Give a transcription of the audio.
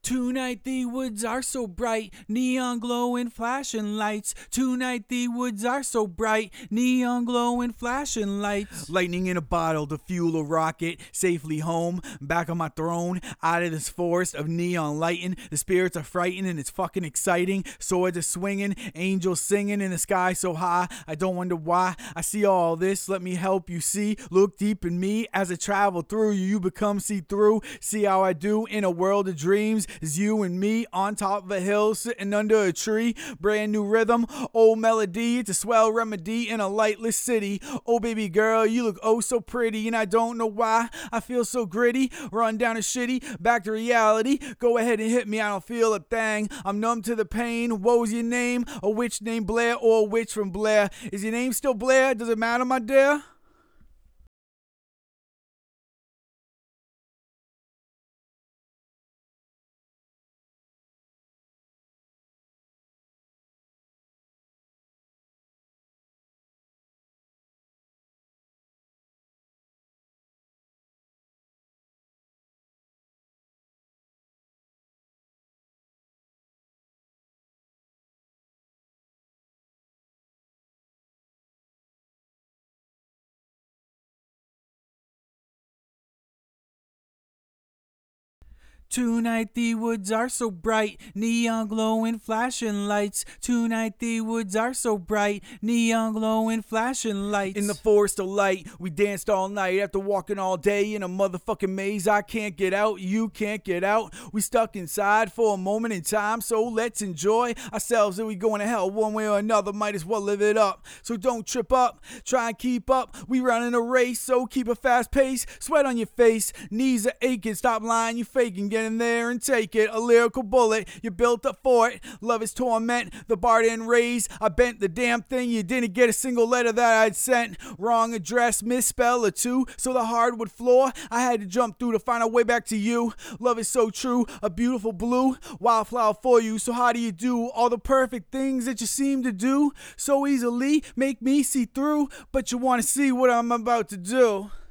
Tonight the woods are so bright, neon glowing flashing lights. Tonight the woods are so bright, neon glowing flashing lights. Lightning in a bottle to fuel a rocket, safely home, back on my throne, out of this forest of neon lighting. The spirits are frightened and it's fucking exciting. Swords are swinging, angels singing in the sky so high. I don't wonder why I see all this. Let me help you see. Look deep in me as I travel through you. You become see-through. See how I do in a world of dreams. Is you and me on top of a hill, sitting under a tree. Brand new rhythm, old melody. It's a swell remedy in a lightless city. Oh baby girl, you look oh so pretty, and I don't know why I feel so gritty. Run down a shitty, back to reality. Go ahead and hit me, I don't feel a thing. I'm numb to the pain. What was your name? A witch named Blair or a witch from Blair? Is your name still Blair? Does it matter, my dear? Tonight the woods are so bright, neon glowing flashing lights. Tonight the woods are so bright, neon glowing flashing lights. In the forest of light, we danced all night after walking all day in a motherfucking maze. I can't get out, you can't get out. We stuck inside for a moment in time, so let's enjoy ourselves. And we going to hell one way or another, might as well live it up. So don't trip up, try and keep up. We running a race, so keep a fast pace. Sweat on your face, knees are aching. Stop lying, you faking. Get in there and take it. A lyrical bullet, you built up for it. Love is torment, the bar didn't raise. I bent the damn thing, you didn't get a single letter that I'd sent. Wrong address, misspell or two, so the hardwood floor I had to jump through to find a way back to you. Love is so true, a beautiful blue wildflower for you. So how do you do all the perfect things that you seem to do so easily? Make me see through, but you want to see what I'm about to do.